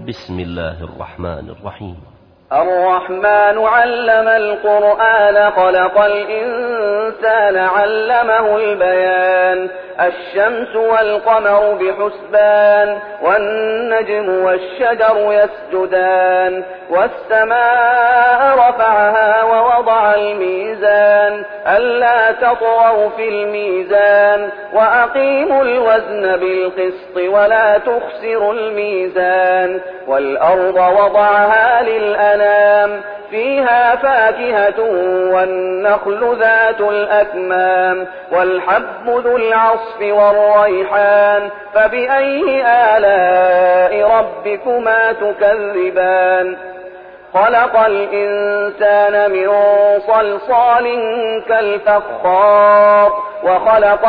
بسم الله الرحمن الرحيم. الرحمن علم القرآن خلق الإنسان علمه البيان. الشمس والقمر بحسبان والنجم والشجر يسجدان والسماء رفعها ووضع الميزان ألا تطغوا في الميزان وأقيموا الوزن بالقسط ولا تخسروا الميزان والأرض وضعها للأنام فيها فاكهة والنخل ذات الأكمام والحب ذو العصف والريحان فبأي آلاء ربكما تكذبان. خلق الإنسان من صلصال كالفخار وخلق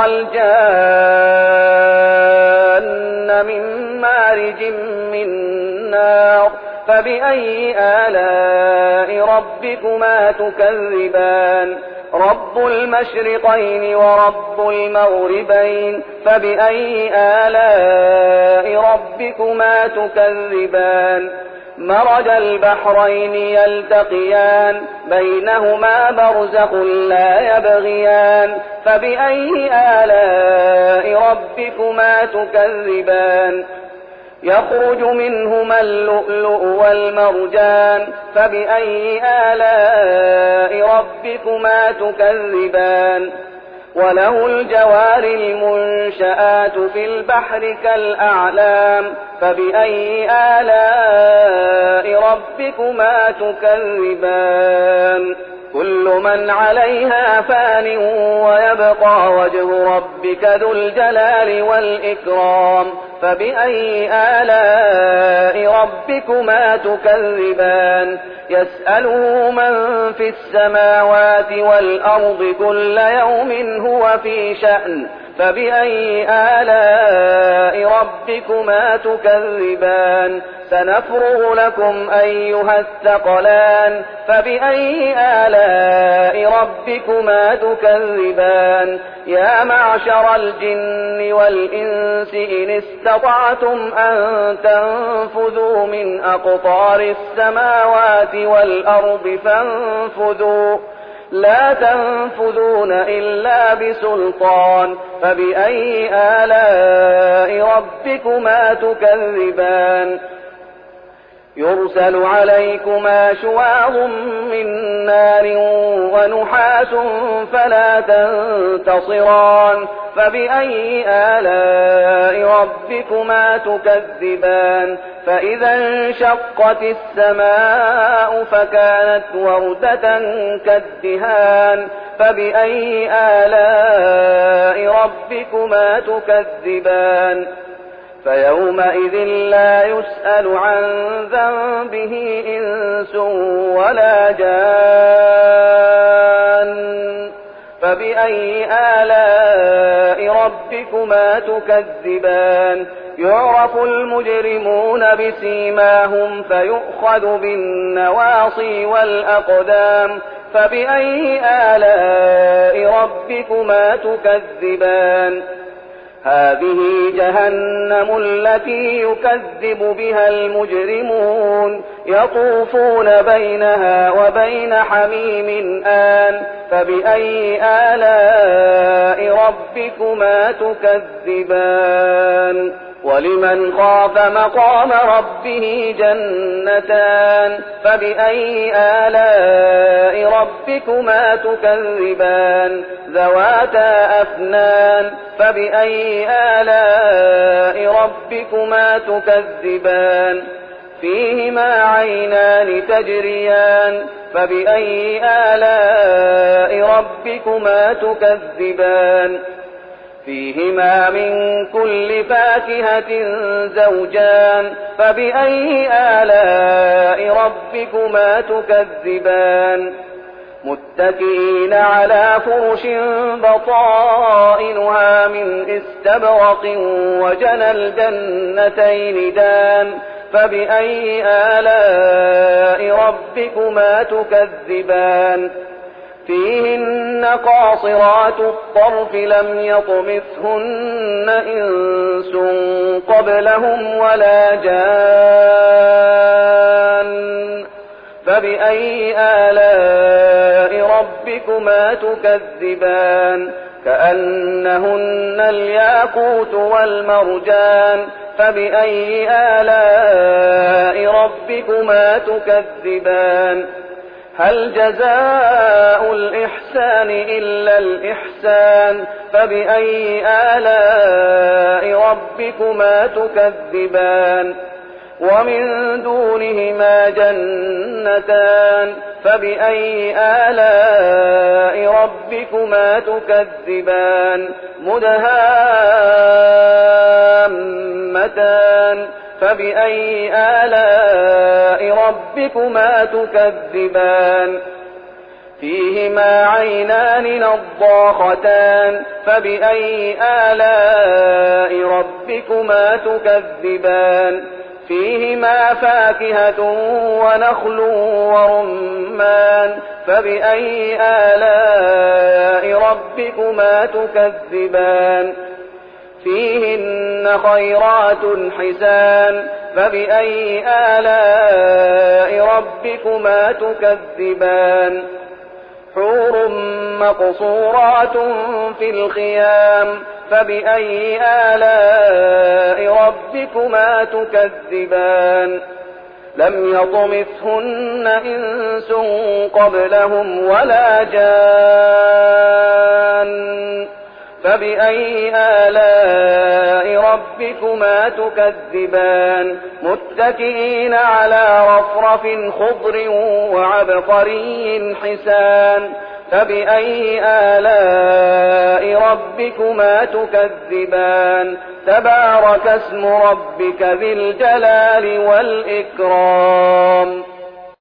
الجان من مارج من نار فبأي آلاء ربكما تكذبان. رب المشرقين ورب المغربين فبأي آلاء ربكما تكذبان. مرج البحرين يلتقيان بينهما برزخ لا يبغيان فبأي آلاء ربكما تكذبان. يخرج منهما اللؤلؤ والمرجان فبأي آلاء ربكما تكذبان. وله الجوار المنشآت في البحر كالأعلام فبأي آلاء ربكما تكذبان. كل من عليها فان ويبقى وجه ربك ذو الجلال والإكرام فبأي آلاء ربكما تكذبان. يسأله من في السماوات والأرض كل يوم هو في شأن فبأي آلاء ربكما تكذبان. سنفرغ لكم أيها الثقلان فبأي آلاء ربكما تكذبان. يا معشر الجن والإنس إن استطعتم أن تنفذوا من أقطار السماوات والأرض فانفذوا لا تنفذون إلا بسلطان فبأي آلاء ربكما تكذبان. يرسل عليكما شواظ من نار ونحاس فلا تنتصران فبأي آلاء ربكما تكذبان. فإذا انشقت السماء فكانت وردة كالدهان فبأي آلاء ربكما تكذبان. فيومئذ لا يسأل عن ذنبه إنس ولا جان فبأي آلاء ربكما تكذبان. يعرف المجرمون بسيماهم فيؤخذ بالنواصي والأقدام فبأي آلاء ربكما تكذبان. هذه جهنم التي يكذب بها المجرمون يطوفون بينها وبين حميم آن فبأي آلاء ربكما تكذبان. ولمن خاف مقام ربه جنتان فبأي آلاء ربكما تكذبان. ذواتا أفنان فبأي آلاء ربكما تكذبان. فيهما عينان تجريان فبأي آلاء ربكما تكذبان. فيهما من كل فاكهة زوجان فبأي آلاء ربكما تكذبان. متكئين على فرش بطائنها من استبرق وجنى الجنتين دان فبأي آلاء ربكما تكذبان. فيهن قاصرات الطرف لم يطمثهن إنس قبلهم ولا جان فبأي آلاء ربكما تكذبان كأنهن الياقوت والمرجان فبأي آلاء ربكما تكذبان هل جزاء الإحسان إلا الإحسان فبأي آلاء ربكما تكذبان ومن دونهما جنتان فبأي آلاء ربكما تكذبان مدهامتان فبأي آلاء ربكما تكذبان فيهما عينان نضاختان فبأي آلاء ربكما تكذبان فيهما فاكهة ونخل ورمان فبأي آلاء ربكما تكذبان فيهن خيرات حسان فبأي آلاء ربكما تكذبان حور مقصورات في الخيام فبأي آلاء ربكما تكذبان لم يطمثهن إنس قبلهم ولا جان فبأي آلاء ربكما تكذبان متكئين على رفرف خضر وعبقري حسان فبأي آلاء ربكما تكذبان تبارك اسم ربك ذي الجلال والإكرام